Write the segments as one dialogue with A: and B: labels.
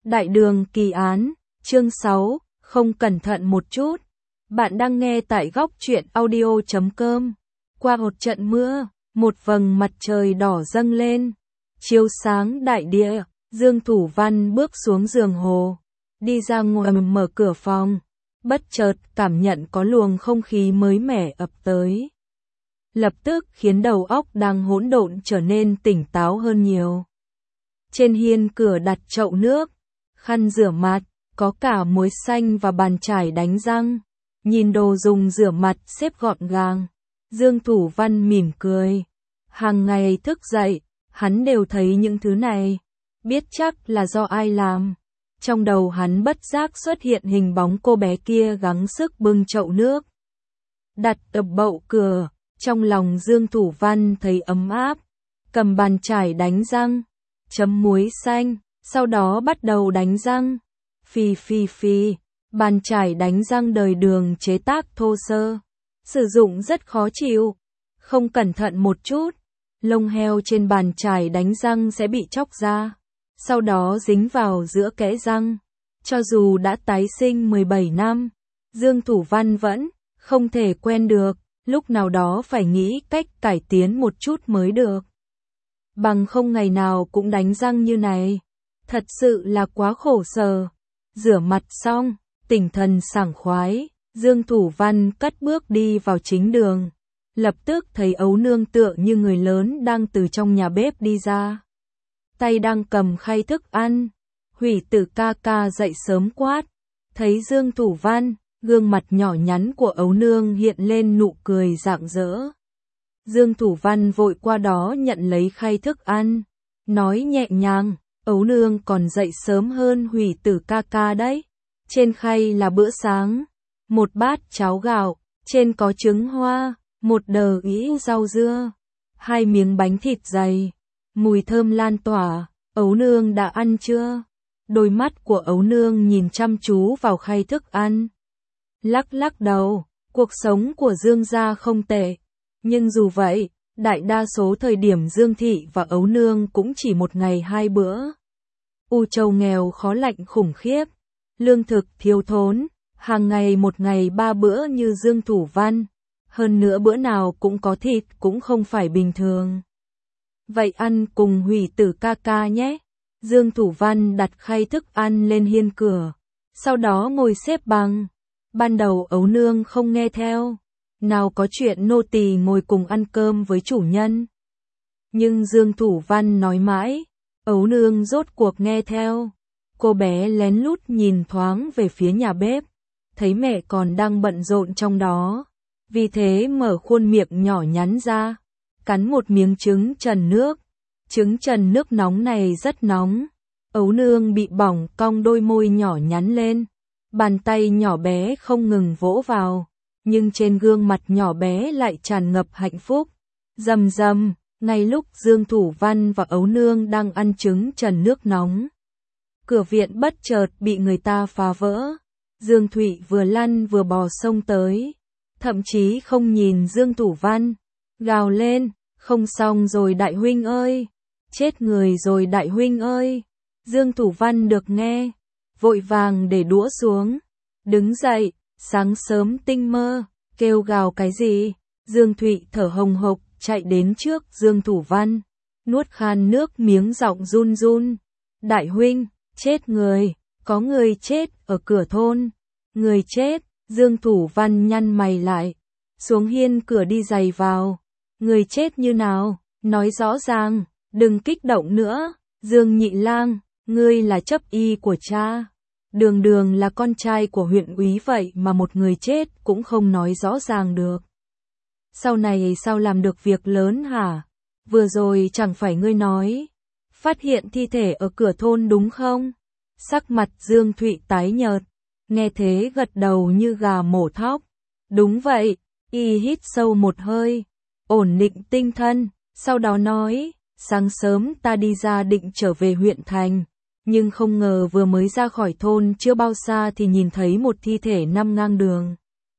A: Đại đường kỳ án, chương 6, không cẩn thận một chút. Bạn đang nghe tại góc truyện audio.com. Qua một trận mưa, một vầng mặt trời đỏ dâng lên, chiếu sáng đại địa. Dương Thủ Văn bước xuống giường hồ, đi ra ngoài mở cửa phòng, bất chợt cảm nhận có luồng không khí mới mẻ ập tới. Lập tức khiến đầu óc đang hỗn độn trở nên tỉnh táo hơn nhiều. Trên hiên cửa đặt chậu nước, khăn rửa mặt, có cả muối xanh và bàn chải đánh răng. Nhìn đồ dùng rửa mặt xếp gọn gàng, Dương Thủ Văn mỉm cười. Hàng ngày thức dậy, hắn đều thấy những thứ này, biết chắc là do ai làm. Trong đầu hắn bất giác xuất hiện hình bóng cô bé kia gắng sức bưng chậu nước, đặt ở bậu cửa. Trong lòng Dương Thủ Văn thấy ấm áp, cầm bàn chải đánh răng, chấm muối xanh, sau đó bắt đầu đánh răng. Phì phì phì, bàn chải đánh răng đời đường chế tác thô sơ, sử dụng rất khó chịu. Không cẩn thận một chút, lông heo trên bàn chải đánh răng sẽ bị chóc ra, sau đó dính vào giữa kẽ răng. Cho dù đã tái sinh 17 năm, Dương Thủ Văn vẫn không thể quen được. Lúc nào đó phải nghĩ cách cải tiến một chút mới được. Bằng không ngày nào cũng đánh răng như này, thật sự là quá khổ sở. Rửa mặt xong, tinh thần sảng khoái, Dương Thủ Văn cất bước đi vào chính đường. Lập tức thấy Ấu Nương tựa như người lớn đang từ trong nhà bếp đi ra. Tay đang cầm khay thức ăn. Hủy Tử ca ca dậy sớm quát. Thấy Dương Thủ Văn, gương mặt nhỏ nhắn của Ấu Nương hiện lên nụ cười rạng rỡ. Dương Thủ Văn vội qua đó nhận lấy khay thức ăn, nói nhẹ nhàng, Ấu Nương còn dậy sớm hơn Hủy Tử ca ca đấy. Trên khay là bữa sáng, một bát cháo gạo, trên có trứng hoa, một đờ ĩ rau dưa, 2 miếng bánh thịt dày, mùi thơm lan tỏa. Ấu Nương đã ăn chưa? Đôi mắt của Ấu Nương nhìn chăm chú vào khay thức ăn. Lắc lắc đầu, cuộc sống của Dương gia không tệ. Nhưng dù vậy, đại đa số thời điểm Dương thị và Ấu Nương cũng chỉ một ngày 2 bữa. U Châu nghèo khó lạnh khủng khiếp, lương thực thiếu thốn, hàng ngày một ngày 3 bữa như Dương Thủ Văn. Hơn nữa bữa nào cũng có thịt cũng không phải bình thường. Vậy ăn cùng Hủy Tử ca ca nhé. Dương Thủ Văn đặt khay thức ăn lên hiên cửa, sau đó ngồi xếp bằng. Ban đầu Ấu Nương không nghe theo, nào có chuyện nô tỳ ngồi cùng ăn cơm với chủ nhân. Nhưng Dương Thủ Văn nói mãi, Ấu Nương rốt cuộc nghe theo. Cô bé lén lút nhìn thoáng về phía nhà bếp, thấy mẹ còn đang bận rộn trong đó, vì thế mở khuôn miệng nhỏ nhắn ra, cắn một miếng trứng trần nước. Trứng trần nước nóng này rất nóng. Ấu Nương bị bỏng cong đôi môi nhỏ nhắn lên. Bàn tay nhỏ bé không ngừng vỗ vào, nhưng trên gương mặt nhỏ bé lại tràn ngập hạnh phúc. Rầm rầm, ngay lúc Dương Thủ Văn và Ấu Nương đang ăn trứng trần nước nóng, cửa viện bất chợt bị người ta phá vỡ. Dương Thụy vừa lăn vừa bò xông tới, thậm chí không nhìn Dương Thủ Văn, gào lên, không xong rồi đại huynh ơi, chết người rồi đại huynh ơi. Dương Thủ Văn được nghe, vội vàng để đũa xuống, đứng dậy, sáng sớm tinh mơ, kêu gào cái gì? Dương Thụy thở hồng hộc chạy đến trước Dương Thủ Văn, nuốt khan nước miếng giọng run run. Đại huynh, chết người, có người chết ở cửa thôn. Người chết? Dương Thủ Văn nhăn mày lại, xuống hiên cửa đi giày vào. Người chết như nào? Nói rõ ràng, đừng kích động nữa. Dương Nhị Lang, ngươi là chấp y của cha. Đường đường là con trai của huyện úy vậy mà một người chết cũng không nói rõ ràng được. Sau này sao làm được việc lớn hả? Vừa rồi chẳng phải ngươi nói phát hiện thi thể ở cửa thôn đúng không? Sắc mặt Dương Thụy tái nhợt, nghe thế gật đầu như gà mổ thóc. Đúng vậy. Y hít sâu một hơi, ổn định tinh thần, sau đó nói, sáng sớm ta đi ra định trở về huyện thành. Nhưng không ngờ vừa mới ra khỏi thôn chưa bao xa thì nhìn thấy một thi thể nằm ngang đường.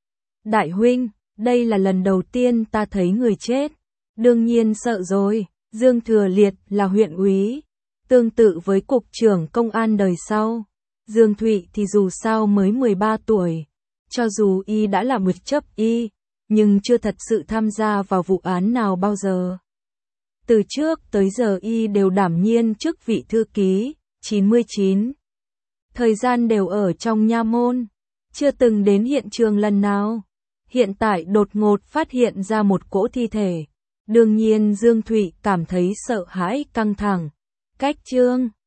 A: Đại huynh, đây là lần đầu tiên ta thấy người chết. Đương nhiên sợ rồi, Dương Thừa Liệt là huyện úy, Tương tự với cục trưởng công an đời sau, Dương Thụy thì dù sao mới 13 tuổi, cho dù y đã là một chấp y, nhưng chưa thật sự tham gia vào vụ án nào bao giờ. Từ trước tới giờ y đều đảm nhiên chức vị thư ký, 99. Thời gian đều ở trong nha môn, chưa từng đến hiện trường lần nào. Hiện tại đột ngột phát hiện ra một cỗ thi thể. Đương nhiên Dương Thụy cảm thấy sợ hãi căng thẳng. Cách Trương